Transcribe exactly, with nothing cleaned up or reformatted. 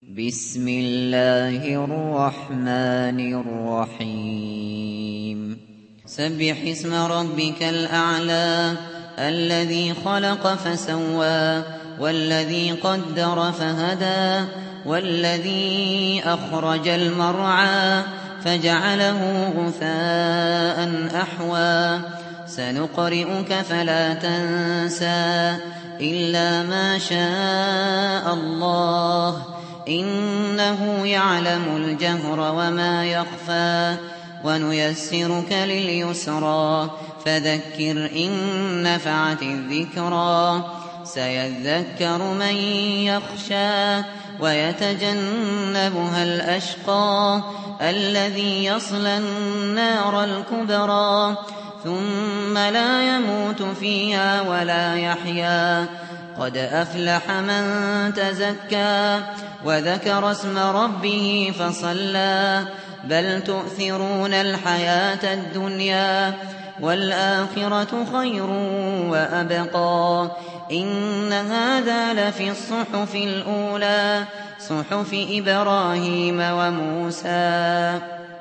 بسم الله الرحمن الرحيم سبح اسم ربك الأعلى الذي خلق فسوى والذي قدر فهدى والذي أخرج المرعى فجعله غثاء أحوى سنقرئك فلا تنسى إلا ما شاء الله إنه يعلم الجهر وما يخفى ونيسرك لليسرى فذكر إن نفعت الذكرى سيذكر من يخشى ويتجنبها الأشقى الذي يصلى النار الكبرى ثم لا يموت فيها ولا يحيا قد أفلح من تزكى وذكر اسم ربه فصلى بل تؤثرون الحياة الدنيا والآخرة خير وأبقى إن هذا لفي الصحف الأولى صحف إبراهيم وموسى